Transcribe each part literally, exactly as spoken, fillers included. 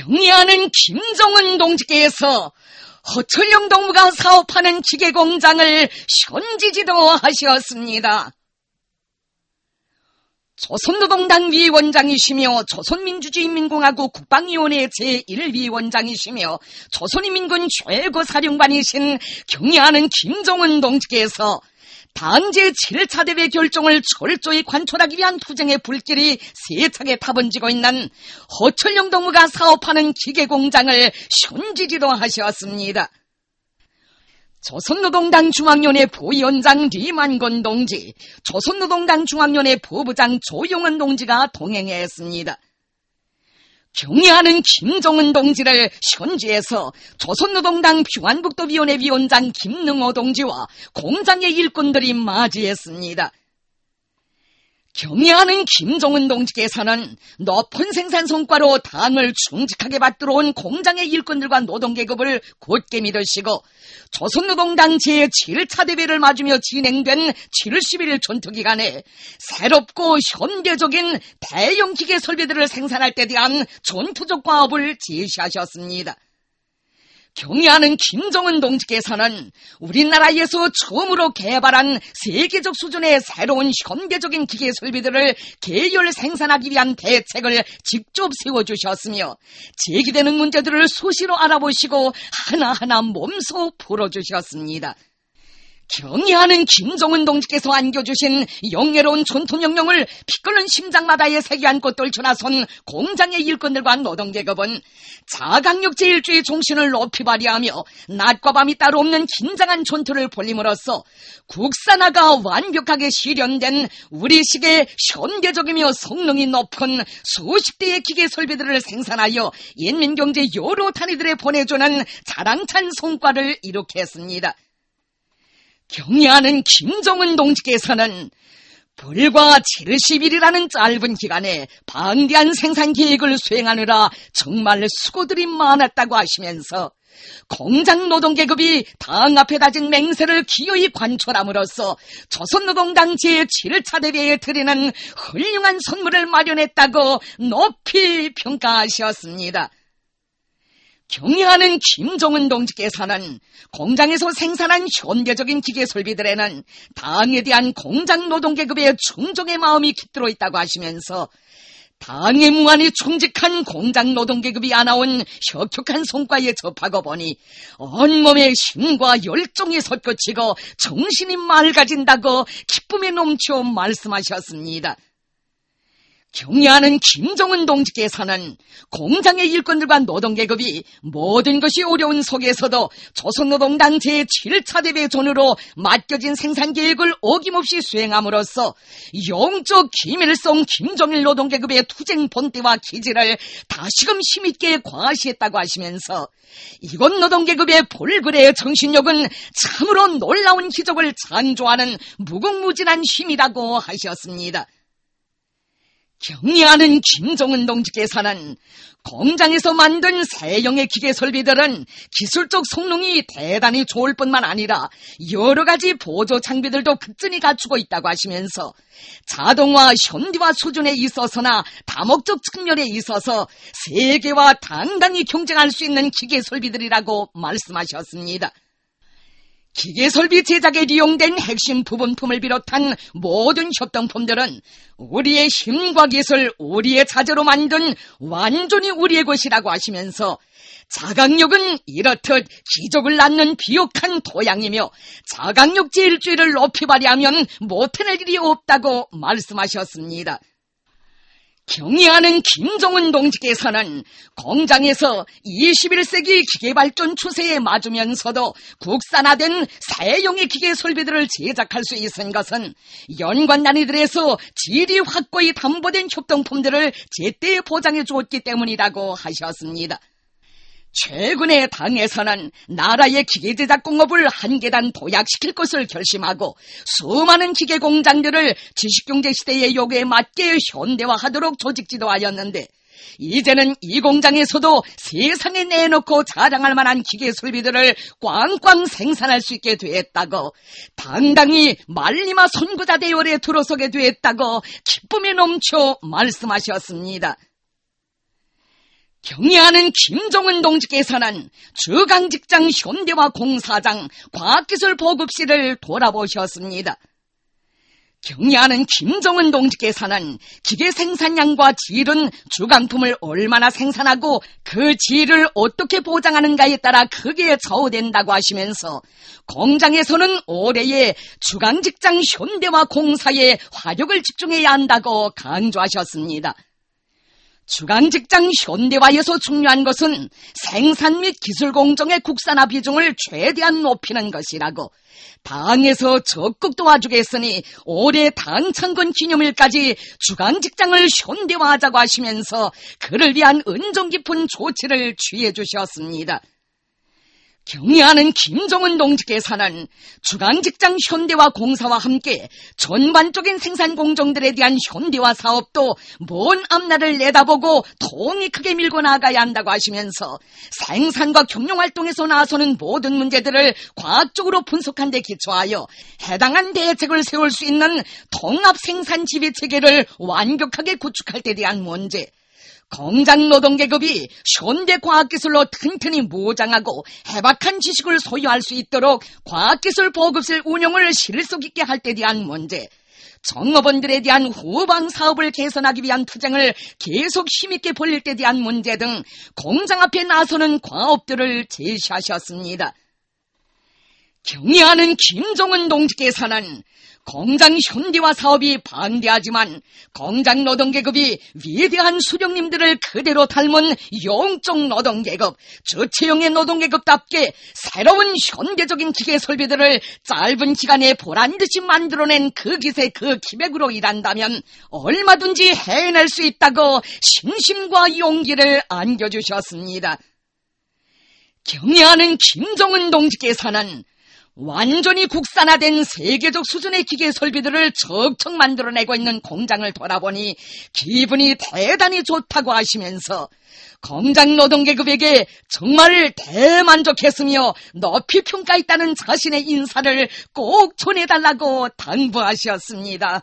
경의하는 김정은 동지께서 허철영 동무가 사업하는 기계공장을 현지지도 하셨습니다. 조선노동당 위원장이시며 조선민주주의인민공화국 국방위원회 제일 위원장이시며 조선인민군 최고사령관이신 경의하는 김정은 동지께서 당 제칠 차 대회 결정을 철저히 관철하기 위한 투쟁의 불길이 세차게 타번지고 있는 허철영 동무가 사업하는 기계공장을 현지지도 하셨습니다. 조선노동당 중앙위원회 부위원장 리만건 동지, 조선노동당 중앙위원회 부부장 조용은 동지가 동행했습니다. 경의하는 김정은 동지를 현지에서 조선노동당 평안북도위원회 위원장 김능호 동지와 공장의 일꾼들이 맞이했습니다. 경의하는 김정은 동지께서는 높은 생산 성과로 당을 충직하게 받들어온 공장의 일꾼들과 노동계급을 곧게 믿으시고 조선노동당 제칠 차 대회를 맞으며 진행된 칠십 일 전투기간에 새롭고 현대적인 대형 기계 설비들을 생산할 때 대한 전투적 과업을 제시하셨습니다. 경의하는 김정은 동지께서는 우리나라에서 처음으로 개발한 세계적 수준의 새로운 현대적인 기계 설비들을 계열 생산하기 위한 대책을 직접 세워주셨으며 제기되는 문제들을 수시로 알아보시고 하나하나 몸소 풀어주셨습니다. 경의하는 김정은 동지께서 안겨주신 영예로운 전투명령을 피 끓는 심장마다에 새겨 안고 떨쳐나선 공장의 일꾼들과 노동계급은 자강력 제일주의 정신을 높이 발휘하며 낮과 밤이 따로 없는 긴장한 전투를 벌림으로써 국산화가 완벽하게 실현된 우리식의 현대적이며 성능이 높은 수십 대의 기계 설비들을 생산하여 인민경제 여러 단위들에 보내주는 자랑찬 성과를 이룩했습니다. 경의하는 김정은 동지께서는 불과 칠십 일이라는 짧은 기간에 방대한 생산 계획을 수행하느라 정말 수고들이 많았다고 하시면서 공장 노동계급이 당 앞에 다진 맹세를 기어이 관철함으로써 조선노동당 제칠 차 대회에 드리는 훌륭한 선물을 마련했다고 높이 평가하셨습니다. 경의하는 김정은 동지께서는 공장에서 생산한 현대적인 기계 설비들에는 당에 대한 공장 노동계급의 충정의 마음이 깃들어 있다고 하시면서 당의 무한히 충직한 공장 노동계급이 안아온 혁혁한 성과에 접하고 보니 온몸에 힘과 열정이 솟구치고 정신이 맑아진다고 기쁨에 넘쳐 말씀하셨습니다. 경의하는 김정은 동지께서는 공장의 일꾼들과 노동계급이 모든 것이 어려운 속에서도 조선노동당 제칠 차 대회 전후로 맡겨진 생산계획을 어김없이 수행함으로써 영적 기밀성 김정일 노동계급의 투쟁 본때와 기질을 다시금 힘있게 과시했다고 하시면서 이곳 노동계급의 볼그레의 정신력은 참으로 놀라운 기적을 창조하는 무궁무진한 힘이라고 하셨습니다. 경의하는 김정은 동지께서는 공장에서 만든 새형의 기계 설비들은 기술적 성능이 대단히 좋을 뿐만 아니라 여러 가지 보조 장비들도 극진히 갖추고 있다고 하시면서 자동화, 현대화 수준에 있어서나 다목적 측면에 있어서 세계와 당당히 경쟁할 수 있는 기계 설비들이라고 말씀하셨습니다. 기계설비 제작에 이용된 핵심 부분품을 비롯한 모든 협동품들은 우리의 힘과 기술, 우리의 자재로 만든 완전히 우리의 것이라고 하시면서 자강력은 이렇듯 기적을 낳는 비옥한 토양이며 자강력 제일주의를 높이 발휘하면 못해낼 일이 없다고 말씀하셨습니다. 경의하는 김정은 동지께서는 공장에서 이십일 세기 기계발전 추세에 맞으면서도 국산화된 새형의 기계 설비들을 제작할 수 있은 것은 연관 단위들에서 질이 확고히 담보된 협동품들을 제때 보장해 주었기 때문이라고 하셨습니다. 최근에 당에서는 나라의 기계제작 공업을 한 계단 도약시킬 것을 결심하고 수많은 기계 공장들을 지식경제 시대의 요구에 맞게 현대화하도록 조직 지도하였는데 이제는 이 공장에서도 세상에 내놓고 자랑할 만한 기계 설비들을 꽝꽝 생산할 수 있게 되었다고 당당히 말리마 선구자 대열에 들어서게 되었다고 기쁨에 넘쳐 말씀하셨습니다. 경의하는 김종은 동지께서는 주강직장 현대화 공사장 과학기술보급실을 돌아보셨습니다. 경의하는 김종은 동지께서는 기계 생산량과 질은 주강품을 얼마나 생산하고 그 질을 어떻게 보장하는가에 따라 크게 좌우된다고 하시면서 공장에서는 올해의 주강직장 현대화 공사에 화력을 집중해야 한다고 강조하셨습니다. 주강직장 현대화에서 중요한 것은 생산 및 기술 공정의 국산화 비중을 최대한 높이는 것이라고, 당에서 적극 도와주겠으니 올해 당 창건 기념일까지 주강직장을 현대화하자고 하시면서 그를 위한 은종 깊은 조치를 취해 주셨습니다. 경의하는 김종은 동지께서는 주강직장 현대화 공사와 함께 전반적인 생산 공정들에 대한 현대화 사업도 먼 앞날을 내다보고 통이 크게 밀고 나가야 한다고 하시면서 생산과 경영활동에서 나서는 모든 문제들을 과학적으로 분석한 데 기초하여 해당한 대책을 세울 수 있는 통합생산지휘체계를 완벽하게 구축할 데 대한 문제, 공장 노동계급이 현대과학기술로 튼튼히 무장하고 해박한 지식을 소유할 수 있도록 과학기술 보급실 운영을 실속 있게 할 때 대한 문제, 정업원들에 대한 후방 사업을 개선하기 위한 투쟁을 계속 힘있게 벌릴 때 대한 문제 등 공장 앞에 나서는 과업들을 제시하셨습니다. 경의하는 김종은 동지께서는 공장 현대화 사업이 방대하지만 공장 노동계급이 위대한 수령님들을 그대로 닮은 영적 노동계급, 저체형의 노동계급답게 새로운 현대적인 기계 설비들을 짧은 기간에 보란듯이 만들어낸 그 기세 그 기백으로 일한다면 얼마든지 해낼 수 있다고 신심과 용기를 안겨주셨습니다. 경의하는 김종은 동지께서는 완전히 국산화된 세계적 수준의 기계 설비들을 척척 만들어내고 있는 공장을 돌아보니 기분이 대단히 좋다고 하시면서 공장 노동계급에게 정말 대만족했으며 높이 평가했다는 자신의 인사를 꼭 전해달라고 당부하셨습니다.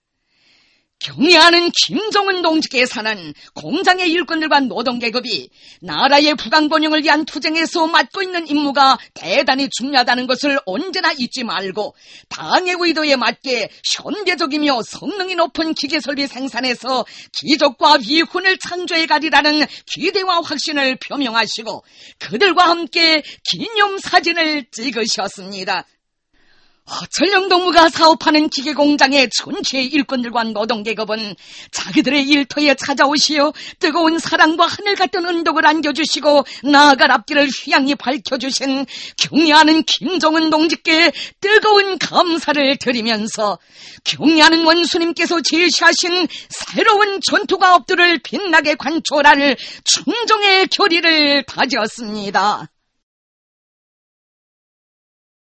경의하는 김종은 동지께서는 공장의 일꾼들과 노동계급이 나라의 부강번영을 위한 투쟁에서 맡고 있는 임무가 대단히 중요하다는 것을 언제나 잊지 말고 당의 의도에 맞게 현대적이며 성능이 높은 기계설비 생산에서 기적과 위훈을 창조해 가리라는 기대와 확신을 표명하시고 그들과 함께 기념사진을 찍으셨습니다. 허철영동무가 사업하는 기계공장의 전체 일꾼들과 노동계급은 자기들의 일터에 찾아오시어 뜨거운 사랑과 하늘 같은 은덕을 안겨주시고 나아갈 앞길을 휘양히 밝혀주신 경의하는 김종은 동지께 뜨거운 감사를 드리면서 경의하는 원수님께서 제시하신 새로운 전투가업들을 빛나게 관철할 충정의 결의를 다졌습니다.